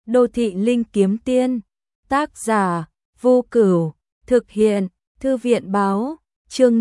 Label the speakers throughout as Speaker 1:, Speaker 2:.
Speaker 1: Đô thị linh kiếm tiên. Tác giả Vô Cửu. Thực hiện Thư viện báo. Chương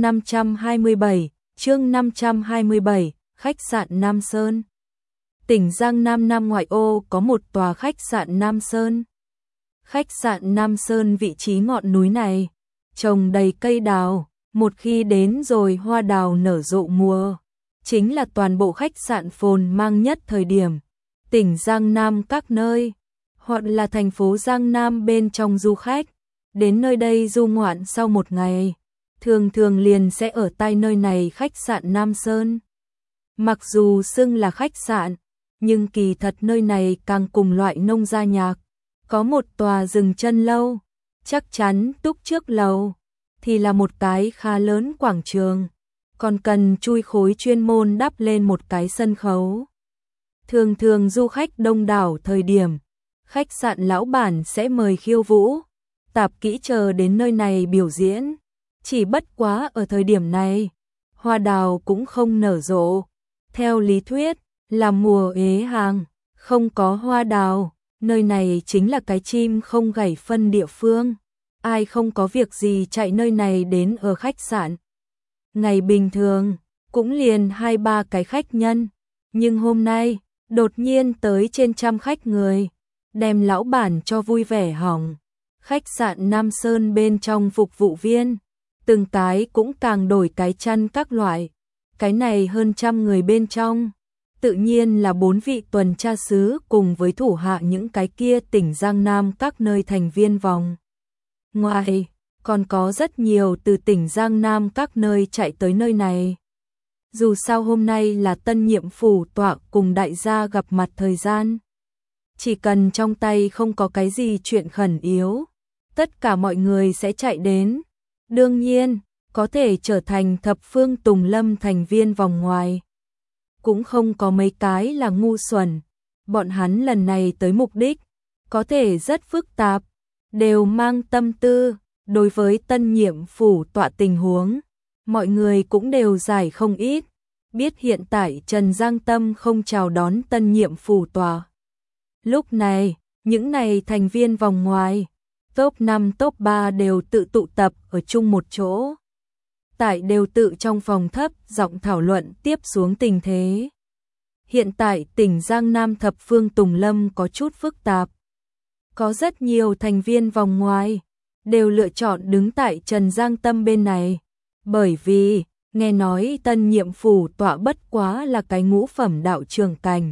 Speaker 1: 527, khách sạn Nam Sơn. Tỉnh Giang Nam Nam ngoại ô có một tòa khách sạn Nam Sơn. Khách sạn Nam Sơn vị trí ngọn núi này, trồng đầy cây đào, một khi đến rồi hoa đào nở rộ mùa, chính là toàn bộ khách sạn phồn mang nhất thời điểm. Tỉnh Giang Nam các nơi, hoặc là thành phố Giang Nam bên trong du khách, đến nơi đây du ngoạn sau một ngày, thường thường liền sẽ ở tại nơi này khách sạn Nam Sơn. Mặc dù xưng là khách sạn, nhưng kỳ thật nơi này càng cùng loại nông gia nhạc. Có một tòa dừng chân lâu, chắc chắn túc trước lầu, thì là một cái khá lớn quảng trường, còn cần chui khối chuyên môn đắp lên một cái sân khấu. Thường thường du khách đông đảo thời điểm, khách sạn lão bản sẽ mời khiêu vũ, tạp kỹ chờ đến nơi này biểu diễn. Chỉ bất quá ở thời điểm này, hoa đào cũng không nở rộ. Theo lý thuyết, là mùa ế hàng, không có hoa đào, nơi này chính là cái chim không gảy phân địa phương. Ai không có việc gì chạy nơi này đến ở khách sạn. Ngày bình thường, cũng liền 2-3 cái khách nhân, nhưng hôm nay, đột nhiên tới trên trăm khách người, đem lão bản cho vui vẻ hỏng. Khách sạn Nam Sơn bên trong phục vụ viên, từng cái cũng càng đổi cái chăn các loại. Cái này hơn trăm người bên trong, tự nhiên là 4 vị tuần tra sứ cùng với thủ hạ những cái kia tỉnh Giang Nam các nơi thành viên vòng. Ngoài, còn có rất nhiều từ tỉnh Giang Nam các nơi chạy tới nơi này. Dù sao hôm nay là tân nhiệm phủ tọa cùng đại gia gặp mặt thời gian. Chỉ cần trong tay không có cái gì chuyện khẩn yếu, tất cả mọi người sẽ chạy đến. Đương nhiên, có thể trở thành thập phương Tùng Lâm thành viên vòng ngoài. Cũng không có mấy cái là ngu xuẩn. Bọn hắn lần này tới mục đích, có thể rất phức tạp, đều mang tâm tư. Đối với tân nhiệm phủ tọa tình huống, mọi người cũng đều giải không ít. Biết hiện tại Trần Giang Tâm không chào đón tân nhiệm phủ tọa. Lúc này, những này thành viên vòng ngoài, top 5 top 3 đều tự tụ tập ở chung một chỗ. Tại đều tự trong phòng thấp giọng thảo luận tiếp xuống tình thế. Hiện tại tỉnh Giang Nam thập phương Tùng Lâm có chút phức tạp. Có rất nhiều thành viên vòng ngoài, đều lựa chọn đứng tại Trần Giang Tâm bên này. Bởi vì, nghe nói tân nhiệm phủ tọa bất quá là cái ngũ phẩm đạo trưởng cảnh.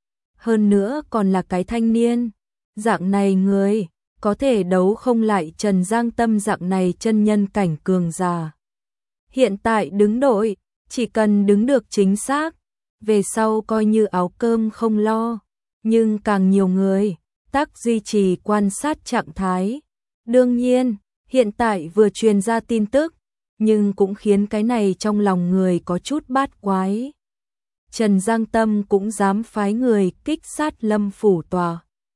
Speaker 1: Hơn nữa còn là cái thanh niên. Dạng này người, có thể đấu không lại Trần Giang Tâm dạng này chân nhân cảnh cường giả. Hiện tại đứng đội, chỉ cần đứng được chính xác, về sau coi như áo cơm không lo. Nhưng càng nhiều người, tác duy trì quan sát trạng thái. Đương nhiên, hiện tại vừa truyền ra tin tức, nhưng cũng khiến cái này trong lòng người có chút bát quái. Trần Giang Tâm cũng dám phái người kích sát Lâm phủ tòa.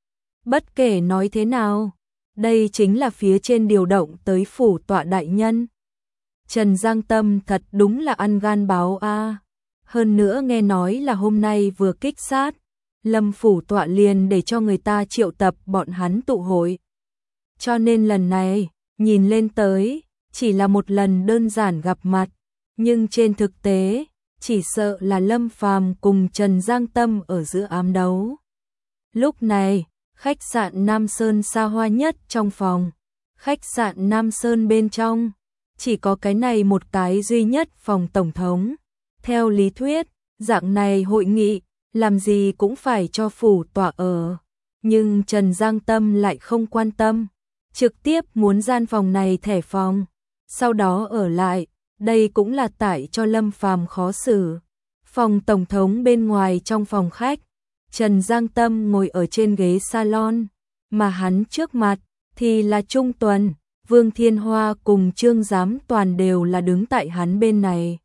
Speaker 1: Bất kể nói thế nào, đây chính là phía trên điều động tới phủ tọa đại nhân. Trần Giang Tâm thật đúng là ăn gan báo a. Hơn nữa nghe nói là hôm nay vừa kích sát, Lâm phủ tọa liền để cho người ta triệu tập bọn hắn tụ hội. Cho nên lần này, nhìn lên tới, chỉ là một lần đơn giản gặp mặt, nhưng trên thực tế, chỉ sợ là Lâm Phàm cùng Trần Giang Tâm ở giữa ám đấu. Lúc này, khách sạn Nam Sơn xa hoa nhất trong phòng, khách sạn Nam Sơn bên trong, chỉ có cái này một cái duy nhất phòng tổng thống. Theo lý thuyết, dạng này hội nghị, làm gì cũng phải cho phủ tọa ở. Nhưng Trần Giang Tâm lại không quan tâm, trực tiếp muốn gian phòng này thẻ phòng, sau đó ở lại. Đây cũng là tại cho Lâm Phàm khó xử. Phòng tổng thống bên ngoài trong phòng khách, Trần Giang Tâm ngồi ở trên ghế salon, mà hắn trước mặt thì là Trung Tuần, Vương Thiên Hoa cùng Trương Giám Toàn đều là đứng tại hắn bên này.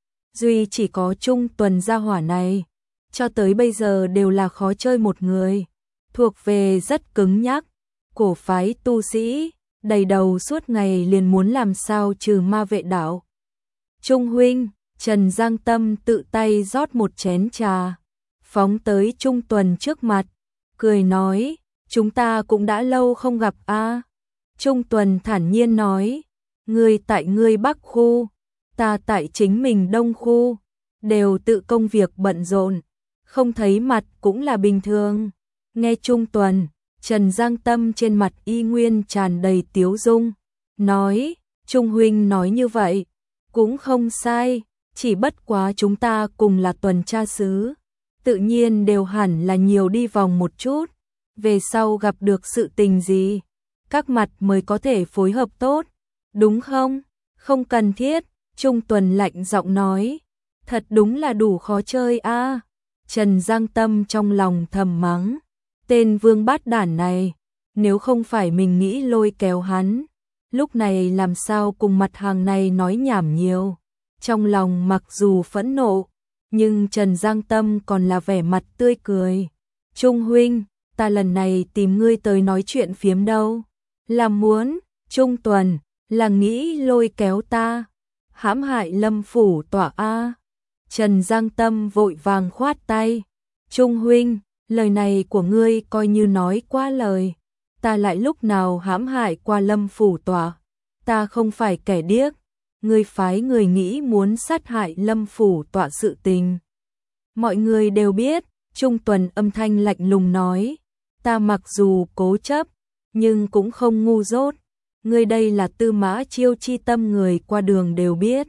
Speaker 1: Duy chỉ có Trung Tuần gia hỏa này, cho tới bây giờ đều là khó chơi một người, thuộc về rất cứng nhắc, cổ phái tu sĩ, đầy đầu suốt ngày liền muốn làm sao trừ ma vệ đạo. Trung huynh, Trần Giang Tâm tự tay rót một chén trà, phóng tới Trung Tuần trước mặt, cười nói, chúng ta cũng đã lâu không gặp a. Trung Tuần thản nhiên nói, ngươi tại ngươi Bắc khu, ta tại chính mình Đông khu, đều tự công việc bận rộn, không thấy mặt cũng là bình thường. Nghe Trung Tuần, Trần Giang Tâm trên mặt y nguyên tràn đầy tiếu dung, nói, Trung huynh nói như vậy, cũng không sai, chỉ bất quá chúng ta cùng là tuần tra sứ, tự nhiên đều hẳn là nhiều đi vòng một chút, về sau gặp được sự tình gì, các mặt mới có thể phối hợp tốt, đúng không? Không cần thiết, Trung Tuần lạnh giọng nói, thật đúng là đủ khó chơi a. Trần Giang Tâm trong lòng thầm mắng, tên vương bát đản này, nếu không phải mình nghĩ lôi kéo hắn, lúc này làm sao cùng mặt hàng này nói nhảm nhiều. Trong lòng mặc dù phẫn nộ, nhưng Trần Giang Tâm còn là vẻ mặt tươi cười. Trung huynh, ta lần này tìm ngươi tới nói chuyện phiếm đâu. Là muốn, Trung Tuần, là nghĩ lôi kéo ta, hãm hại Lâm phủ tỏa a. Trần Giang Tâm vội vàng khoát tay. Trung huynh, lời này của ngươi coi như nói quá lời. Ta lại lúc nào hãm hại qua Lâm phủ tỏa. Ta không phải kẻ điếc. Ngươi phái người nghĩ muốn sát hại Lâm phủ tỏa sự tình. Mọi người đều biết, Trung Tuần âm thanh lạnh lùng nói. Ta mặc dù cố chấp, nhưng cũng không ngu dốt. Ngươi đây là Tư Mã Chiêu chi tâm người qua đường đều biết.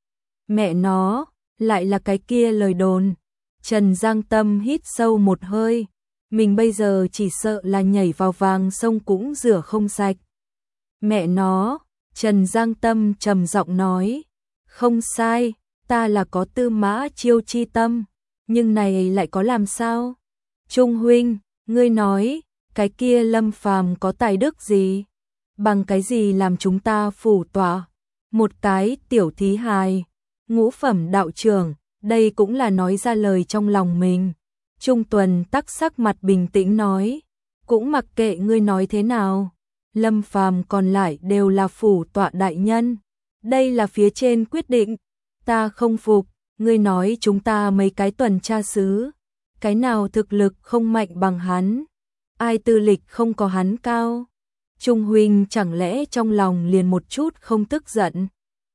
Speaker 1: Mẹ nó, lại là cái kia lời đồn. Trần Giang Tâm hít sâu một hơi. Mình bây giờ chỉ sợ là nhảy vào vàng sông cũng rửa không sạch. Mẹ nó, Trần Giang Tâm trầm giọng nói. Không sai, ta là có Tư Mã Chiêu chi tâm. Nhưng này lại có làm sao? Trung huynh, ngươi nói, cái kia Lâm Phàm có tài đức gì? Bằng cái gì làm chúng ta phủ tỏa? Một cái tiểu thí hài, ngũ phẩm đạo trưởng, đây cũng là nói ra lời trong lòng mình. Trung Tuần tắc sắc mặt bình tĩnh nói, cũng mặc kệ ngươi nói thế nào, Lâm Phàm còn lại đều là phủ tọa đại nhân. Đây là phía trên quyết định, ta không phục, ngươi nói chúng ta mấy cái tuần tra sứ, cái nào thực lực không mạnh bằng hắn, ai tư lịch không có hắn cao. Trung huynh chẳng lẽ trong lòng liền một chút không tức giận?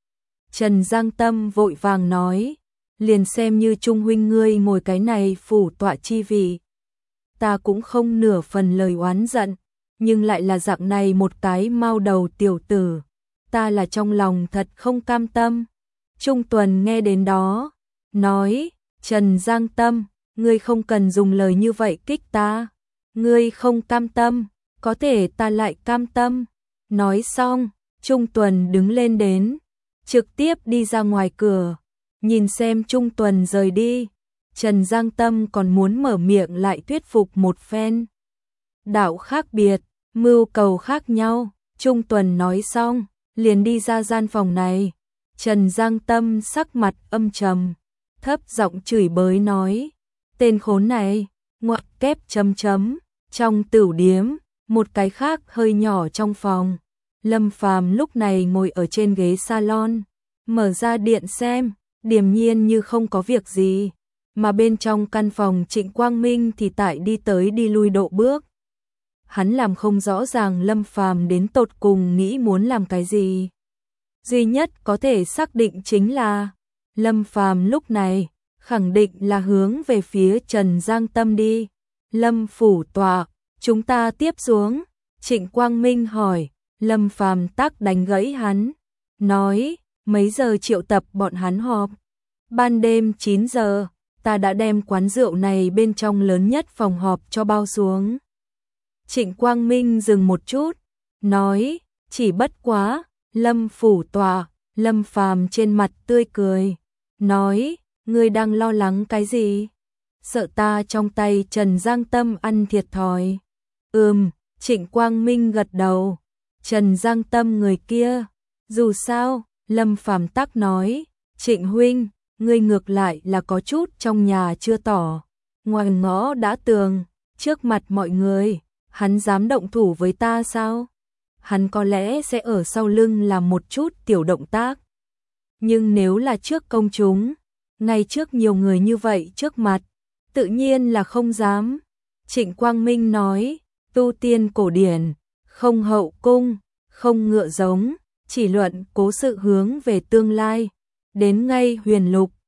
Speaker 1: Trần Giang Tâm vội vàng nói, liền xem như Trung huynh ngươi ngồi cái này phủ tọa chi vị, ta cũng không nửa phần lời oán giận, nhưng lại là dạng này một cái mau đầu tiểu tử, ta là trong lòng thật không cam tâm. Trung Tuần nghe đến đó, nói, Trần Giang Tâm, ngươi không cần dùng lời như vậy kích ta, ngươi không cam tâm, có thể ta lại cam tâm. Nói xong, Trung Tuần đứng lên đến, trực tiếp đi ra ngoài cửa, nhìn xem Trung Tuần rời đi, Trần Giang Tâm còn muốn mở miệng lại thuyết phục một phen. Đạo khác biệt, mưu cầu khác nhau, Trung Tuần nói xong, liền đi ra gian phòng này. Trần Giang Tâm sắc mặt âm trầm, thấp giọng chửi bới nói, tên khốn này, ngoặc kép chấm chấm. Trong tửu điếm, một cái khác hơi nhỏ trong phòng, Lâm Phàm lúc này ngồi ở trên ghế salon, mở ra điện xem, điềm nhiên như không có việc gì, mà bên trong căn phòng Trịnh Quang Minh thì tại đi tới đi lui độ bước. Hắn làm không rõ ràng Lâm Phàm đến tột cùng nghĩ muốn làm cái gì. Duy nhất có thể xác định chính là Lâm Phàm lúc này khẳng định là hướng về phía Trần Giang Tâm đi. Lâm phủ tọa, chúng ta tiếp xuống. Trịnh Quang Minh hỏi, Lâm Phàm tắc đánh gãy hắn, nói, mấy giờ triệu tập bọn hắn họp? Ban đêm 9 giờ, ta đã đem quán rượu này bên trong lớn nhất phòng họp cho bao xuống. Trịnh Quang Minh dừng một chút, nói, chỉ bất quá, Lâm phủ tọa, Lâm Phàm trên mặt tươi cười, nói, ngươi đang lo lắng cái gì? Sợ ta trong tay Trần Giang Tâm ăn thiệt thòi. Trịnh Quang Minh gật đầu. Trần Giang Tâm người kia, dù sao, Lâm Phàm tắc nói, Trịnh huynh, ngươi ngược lại là có chút trong nhà chưa tỏ, ngoài ngõ đã tường, trước mặt mọi người, hắn dám động thủ với ta sao? Hắn có lẽ sẽ ở sau lưng làm một chút tiểu động tác. Nhưng nếu là trước công chúng, ngay trước nhiều người như vậy trước mặt, tự nhiên là không dám. Trịnh Quang Minh nói, tu tiên cổ điển, không hậu cung, không ngựa giống, chỉ luận cố sự hướng về tương lai. Đến ngay Huyền Lục,